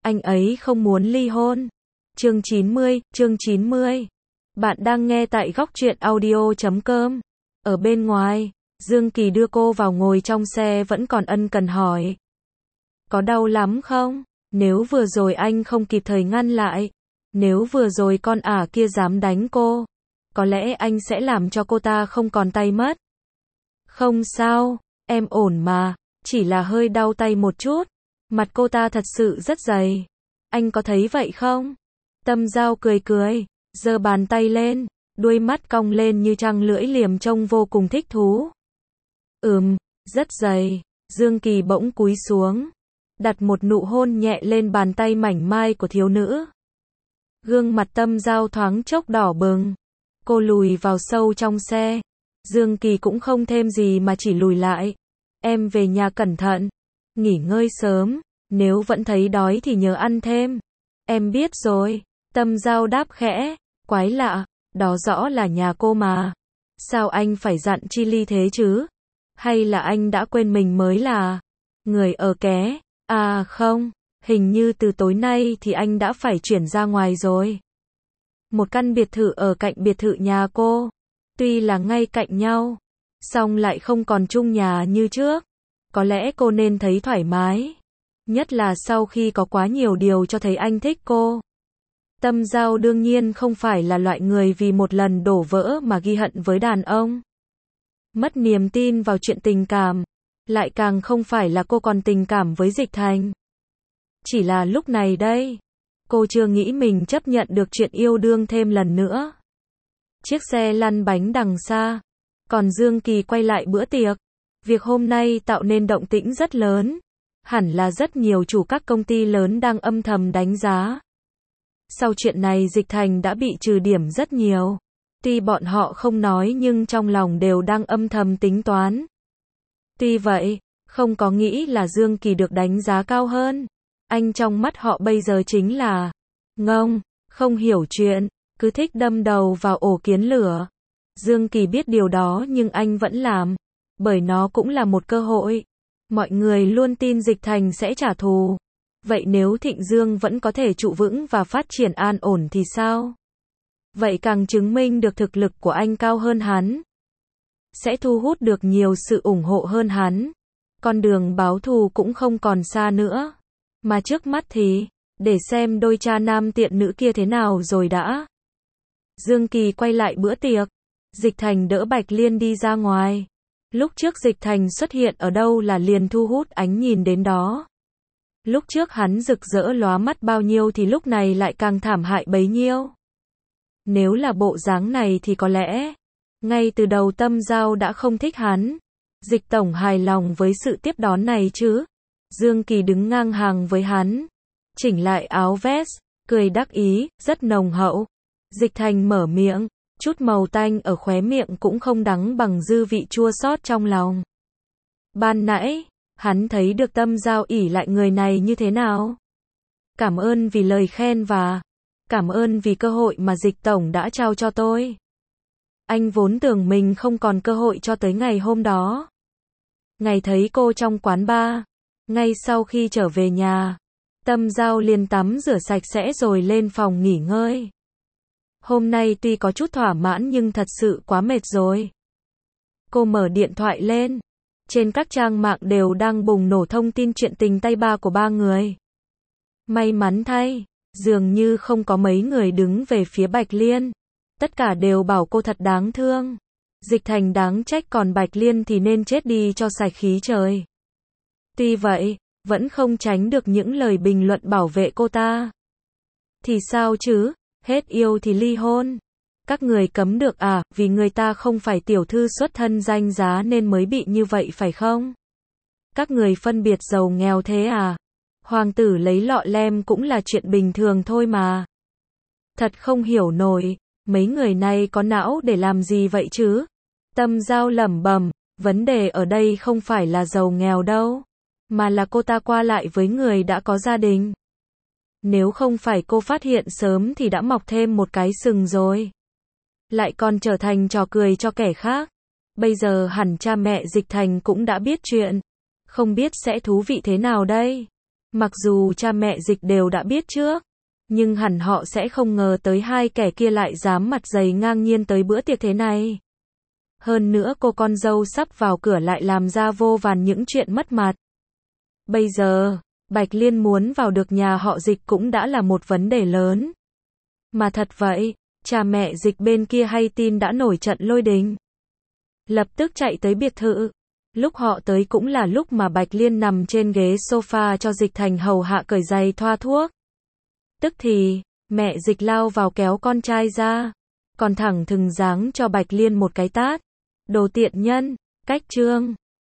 anh ấy không muốn ly hôn. Chương 90. Bạn đang nghe tại góc truyện audio.com. Ở bên ngoài, Dương Kỳ đưa cô vào ngồi trong xe vẫn còn ân cần hỏi. Có đau lắm không? Nếu vừa rồi anh không kịp thời ngăn lại, nếu vừa rồi con ả kia dám đánh cô, có lẽ anh sẽ làm cho cô ta không còn tay mất. Không sao, em ổn mà, chỉ là hơi đau tay một chút. Mặt cô ta thật sự rất dày. Anh có thấy vậy không? Tâm Giao cười, giơ bàn tay lên, đuôi mắt cong lên như trăng lưỡi liềm trông vô cùng thích thú. Rất dày. Dương Kỳ bỗng cúi xuống, đặt một nụ hôn nhẹ lên bàn tay mảnh mai của thiếu nữ. Gương mặt Tâm Giao thoáng chốc đỏ bừng. Cô lùi vào sâu trong xe. Dương Kỳ cũng không thêm gì mà chỉ lùi lại. Em về nhà cẩn thận, nghỉ ngơi sớm, nếu vẫn thấy đói thì nhớ ăn thêm. Em biết rồi. Tâm Giao đáp khẽ. Quái lạ, đó rõ là nhà cô mà. Sao anh phải dặn chi ly thế chứ? Hay là anh đã quên mình mới là người ở ké? À không, hình như từ tối nay thì anh đã phải chuyển ra ngoài rồi. Một căn biệt thự ở cạnh biệt thự nhà cô. Tuy là ngay cạnh nhau, song lại không còn chung nhà như trước. Có lẽ cô nên thấy thoải mái. Nhất là sau khi có quá nhiều điều cho thấy anh thích cô. Tâm Giao đương nhiên không phải là loại người vì một lần đổ vỡ mà ghi hận với đàn ông. Mất niềm tin vào chuyện tình cảm. Lại càng không phải là cô còn tình cảm với Dịch Thành. Chỉ là lúc này đây, cô chưa nghĩ mình chấp nhận được chuyện yêu đương thêm lần nữa. Chiếc xe lăn bánh đằng xa. Còn Dương Kỳ quay lại bữa tiệc. Việc hôm nay tạo nên động tĩnh rất lớn. Hẳn là rất nhiều chủ các công ty lớn đang âm thầm đánh giá. Sau chuyện này Dịch Thành đã bị trừ điểm rất nhiều. Tuy bọn họ không nói nhưng trong lòng đều đang âm thầm tính toán. Tuy vậy, không có nghĩ là Dương Kỳ được đánh giá cao hơn. Anh trong mắt họ bây giờ chính là ngông, không hiểu chuyện, cứ thích đâm đầu vào ổ kiến lửa. Dương Kỳ biết điều đó nhưng anh vẫn làm, bởi nó cũng là một cơ hội. Mọi người luôn tin Dịch Thành sẽ trả thù. Vậy nếu Thịnh Dương vẫn có thể trụ vững và phát triển an ổn thì sao? Vậy càng chứng minh được thực lực của anh cao hơn hắn. Sẽ thu hút được nhiều sự ủng hộ hơn hắn. Con đường báo thù cũng không còn xa nữa. Mà trước mắt thì, để xem đôi cha nam tiện nữ kia thế nào rồi đã. Dương Kỳ quay lại bữa tiệc. Dịch Thành đỡ Bạch Liên đi ra ngoài. Lúc trước Dịch Thành xuất hiện ở đâu là liền thu hút ánh nhìn đến đó. Lúc trước hắn rực rỡ lóa mắt bao nhiêu thì lúc này lại càng thảm hại bấy nhiêu. Nếu là bộ dáng này thì có lẽ, ngay từ đầu Tâm Giao đã không thích hắn. Dịch tổng hài lòng với sự tiếp đón này chứ? Dương Kỳ đứng ngang hàng với hắn, chỉnh lại áo vest, cười đắc ý, rất nồng hậu. Dịch Thành mở miệng, chút màu tanh ở khóe miệng cũng không đắng bằng dư vị chua xót trong lòng. Ban nãy, hắn thấy được Tâm Giao ỷ lại người này như thế nào? Cảm ơn vì lời khen và cảm ơn vì cơ hội mà Dịch tổng đã trao cho tôi. Anh vốn tưởng mình không còn cơ hội cho tới ngày hôm đó. Ngày thấy cô trong quán bar, ngay sau khi trở về nhà, Tâm Giao liền tắm rửa sạch sẽ rồi lên phòng nghỉ ngơi. Hôm nay tuy có chút thỏa mãn nhưng thật sự quá mệt rồi. Cô mở điện thoại lên. Trên các trang mạng đều đang bùng nổ thông tin chuyện tình tay ba của ba người. May mắn thay, dường như không có mấy người đứng về phía Bạch Liên. Tất cả đều bảo cô thật đáng thương. Dịch Thành đáng trách còn Bạch Liên thì nên chết đi cho sạch khí trời. Tuy vậy, vẫn không tránh được những lời bình luận bảo vệ cô ta. Thì sao chứ, hết yêu thì ly hôn. Các người cấm được à, vì người ta không phải tiểu thư xuất thân danh giá nên mới bị như vậy phải không? Các người phân biệt giàu nghèo thế à? Hoàng tử lấy lọ lem cũng là chuyện bình thường thôi mà. Thật không hiểu nổi, mấy người này có não để làm gì vậy chứ? Tâm Giao lẩm bẩm, vấn đề ở đây không phải là giàu nghèo đâu, mà là cô ta qua lại với người đã có gia đình. Nếu không phải cô phát hiện sớm thì đã mọc thêm một cái sừng rồi. Lại còn trở thành trò cười cho kẻ khác. Bây giờ hẳn cha mẹ Dịch Thành cũng đã biết chuyện. Không biết sẽ thú vị thế nào đây. Mặc dù cha mẹ Dịch đều đã biết trước, nhưng hẳn họ sẽ không ngờ tới hai kẻ kia lại dám mặt dày ngang nhiên tới bữa tiệc thế này. Hơn nữa cô con dâu sắp vào cửa lại làm ra vô vàn những chuyện mất mặt. Bây giờ, Bạch Liên muốn vào được nhà họ Dịch cũng đã là một vấn đề lớn. Mà thật vậy, cha mẹ Dịch bên kia hay tin đã nổi trận lôi đình. Lập tức chạy tới biệt thự. Lúc họ tới cũng là lúc mà Bạch Liên nằm trên ghế sofa cho Dịch Thành hầu hạ cởi giày thoa thuốc. Tức thì, mẹ Dịch lao vào kéo con trai ra, còn thẳng thừng giáng cho Bạch Liên một cái tát. Đồ tiện nhân, cách trương.